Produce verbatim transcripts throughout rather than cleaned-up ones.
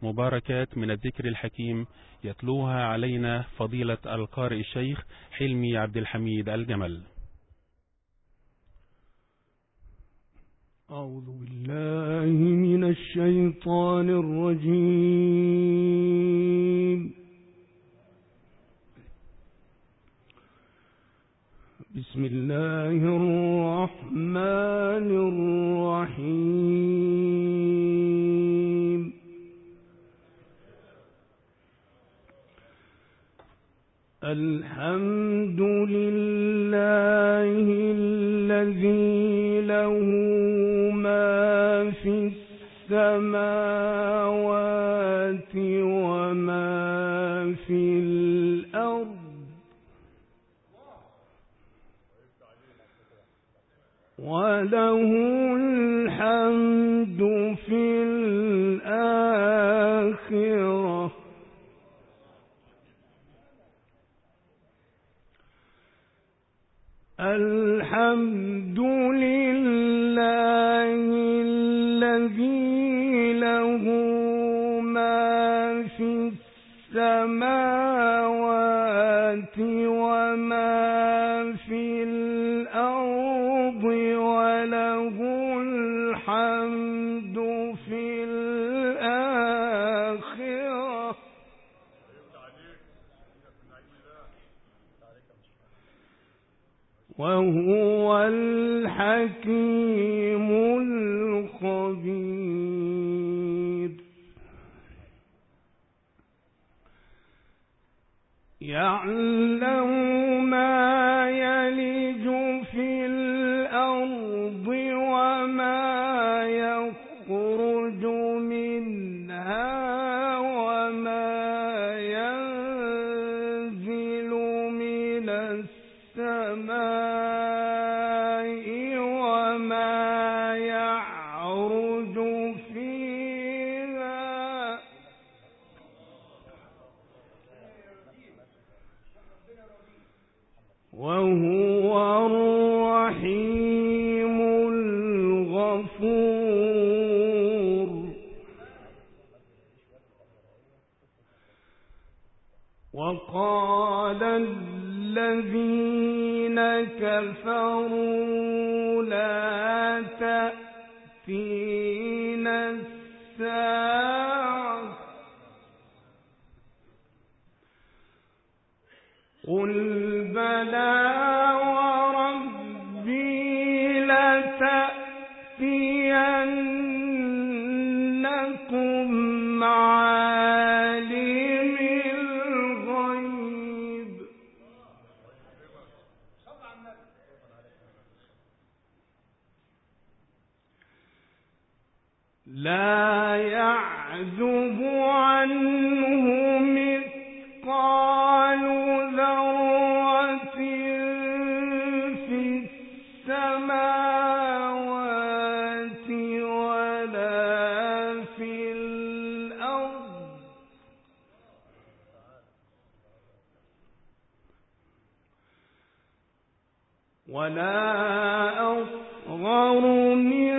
مباركات من الذكر الحكيم يتلوها علينا فضيلة القارئ الشيخ حلمي عبد الحميد الجمل. أعوذ بالله من الشيطان الرجيم. بسم الله الرحمن الرحيم. الحمد لله الذي له ما في السماوات وما في الأرض، وله الحمد في الآخرة. الحمد لله الذي له ما في السماوات وما في الأرض، وله الحمد في الآخرة. وهو الحكيم الخبير. يعلم ما يلج في الأرض وما يخرج منها وما ينزل من السماء وما يعرج فيها، وهو الرحيم الغفور. وقال الذين كفروا لا تأتينا الساعة، قل بلى وربي لتأتينكم عالم الغيب لا يعزب عنه مثقال ذرة في السماوات ولا في الأرض، ولا أصغر من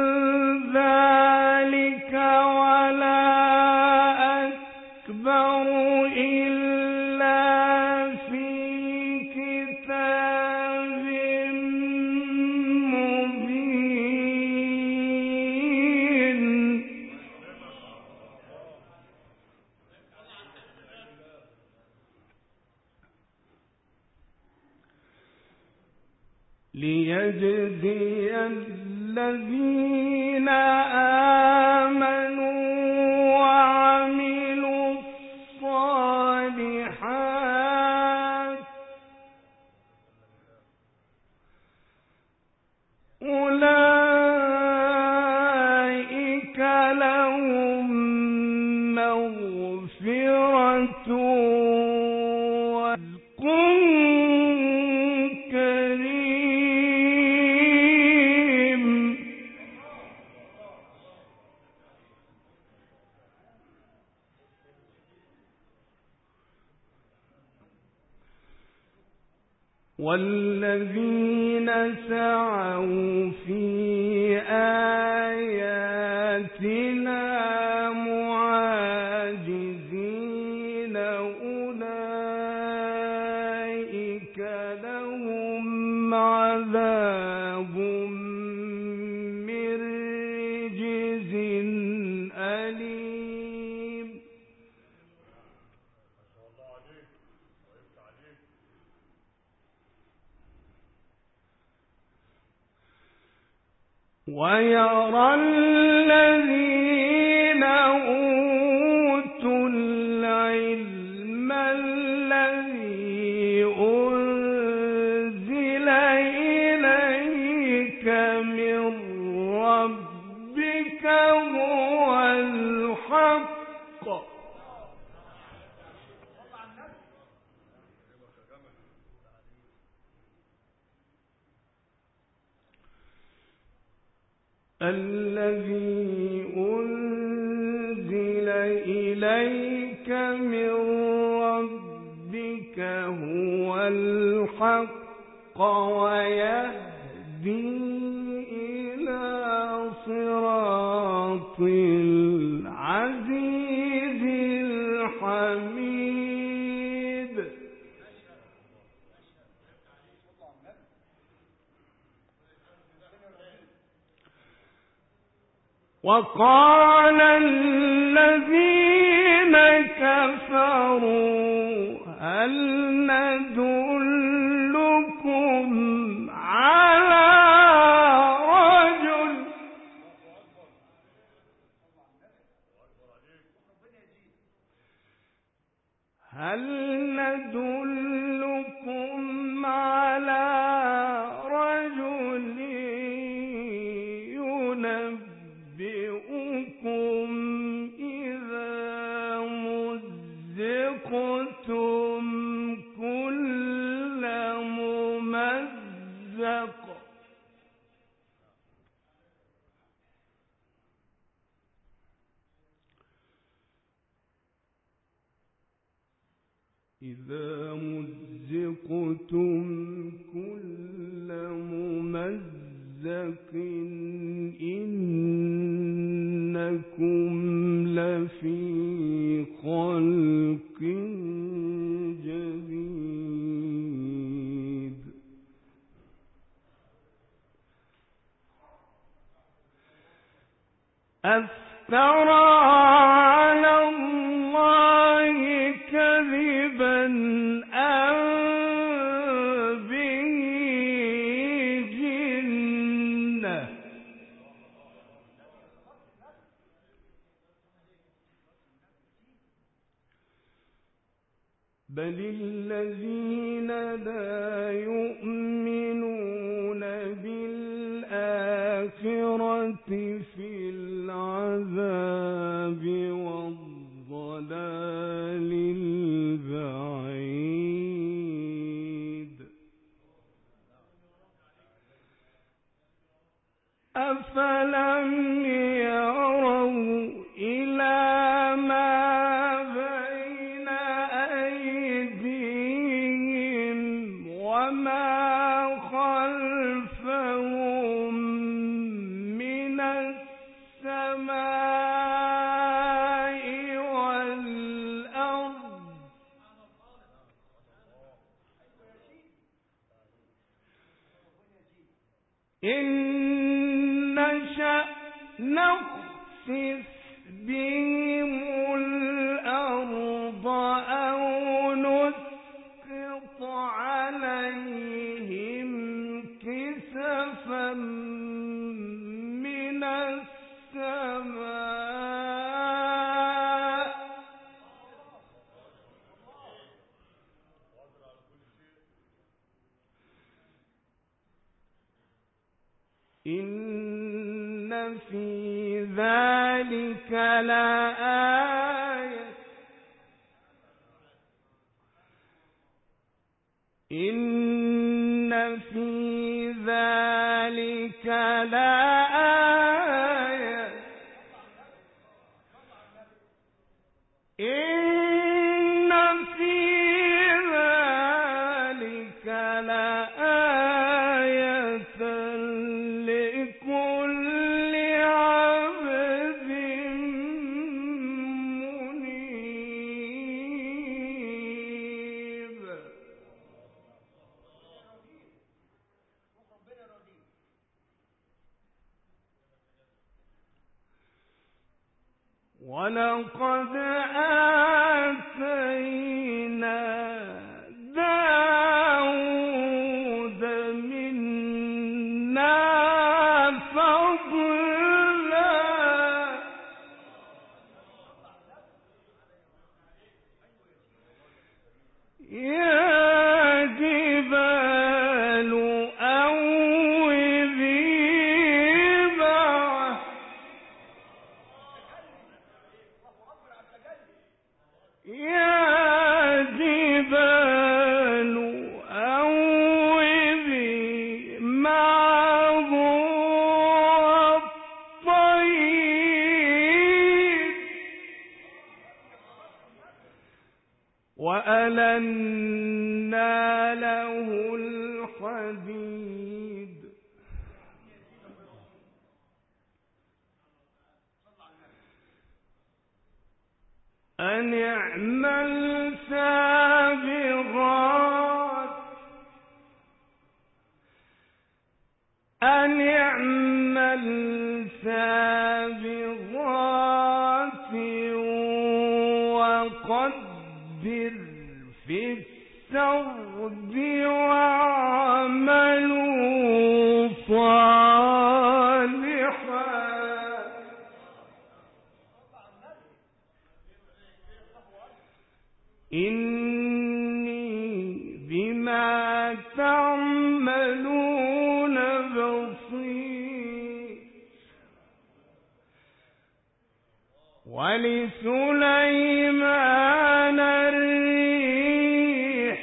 ذلك ولا أكبر إلا في كتاب مبين. ليجزي الذين آمنوا وعملوا الصالحات أولئك لهم مغفرة ورزق كريم. والذين سعوا في آياتنا معاجزين عذاب من رجز أليم. ويرى الذين أوتوا العلم الذي أنزل إليك من ربك هو الحق الذي أنزل إليك من ربك هو الحق ويهدي إلى صراط العزيز الحميد. وقال الذين كفروا هل ندلكم على رجل هل ندلكم على رجل ينبئكم إذا مزقتم كل ممزق إذا مزقتم كل ممزق إنكم لفي خلق جديد. أفترى على الله كذبا أم به جنة بل الذين لا يؤمنون بالآخرة في العذاب والضلال البعيد. أفلم يروا إلى ما بين أيديهم وما خلفهم من السماء والأرض إن نشأ نخسف بهم الأرض أو نسقط عليهم كسفا من السماء إن في ذلك لآية إن في ذلك لآية إن في ذلك لآية لكل عبد منيب. ولقد آتينا داود منا فضلا يا جبال أوبي معه يا جبال أوبي معه الطير وألنا له الحديد أن اعمل سابغات أن اعمل سابغات وقدر في السرد واعملوا صالحا إني بما تعملون بصير ولسليمان الريح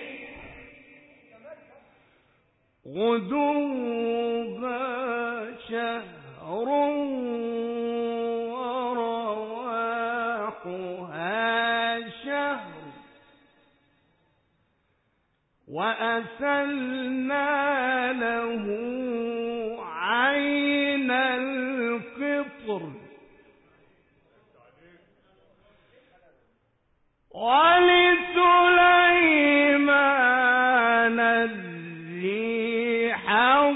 غدوها شهر ورواحها شهر وأسلنا له عين القطر ولسليمان الريح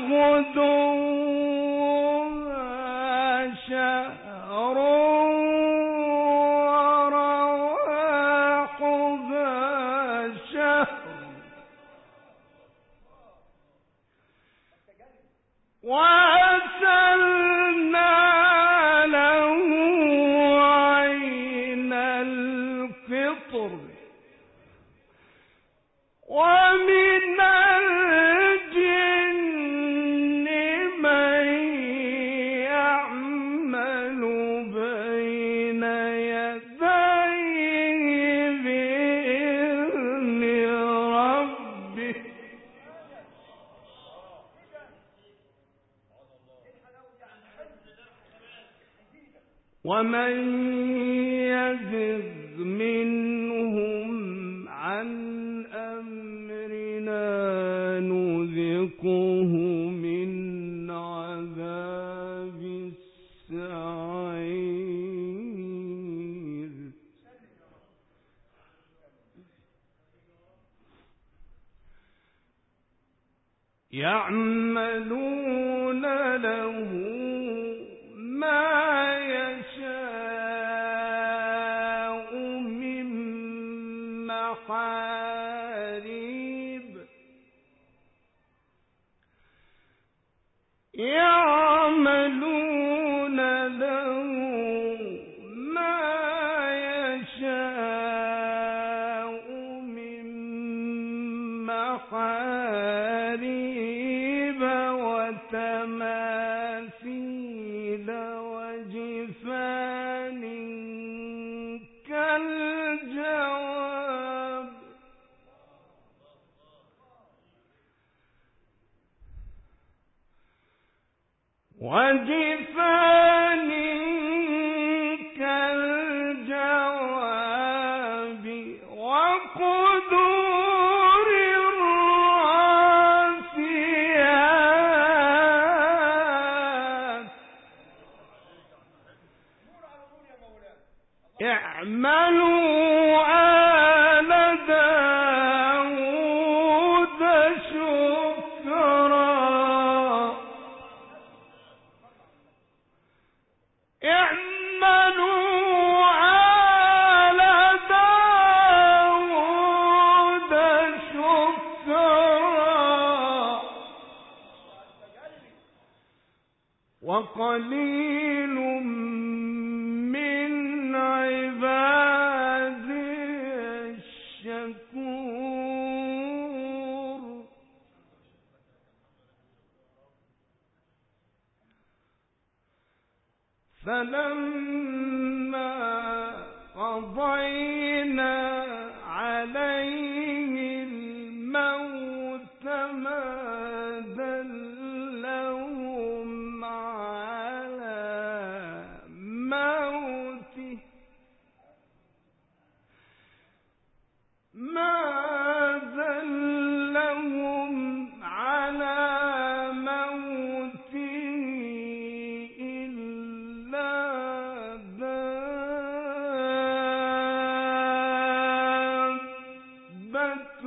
غدوها شهر ورواحها شهر وأسلنا له عين القطر ومن الجن من يعمل بين يديه بإذن ربه ومن يزغ منهم عن أمرنا نذقه من عذاب السعير يعملون له ما يشاء من محاريب يعملون له ما يشاء من محاريب وتماثيل وجفان كالجواب وجفان كالجواب وقدور الراسيات اعملوا آل داود شكرا اعملوا وقليل من عبادي الشكور فلما قضينا عليه الموت ما دلهم على موته ما دلهم على موته إلا دابة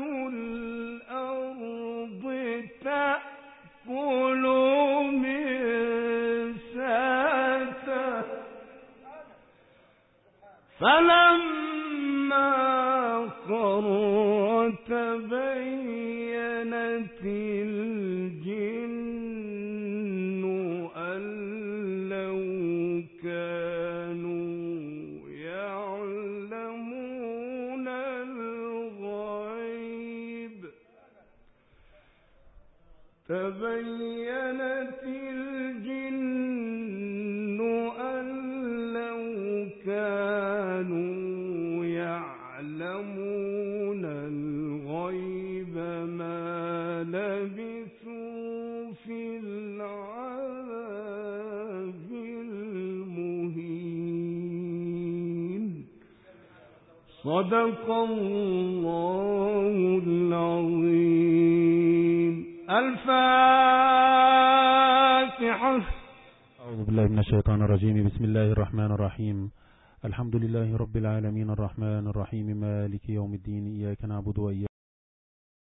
الأرض تأكل من سأته فلما خر تبينت الجن أن لو كانوا يعلمون الغيب تبينت الجن أن لو كانوا يعلمون الغيب ما لبثوا في العذاب المهين صدق الله العظيم. الفاتحة. أعوذ بالله من الشيطان الرجيم. بسم الله الرحمن الرحيم. الحمد لله رب العالمين الرحمن الرحيم مالك يوم الدين إياك نعبد وإياك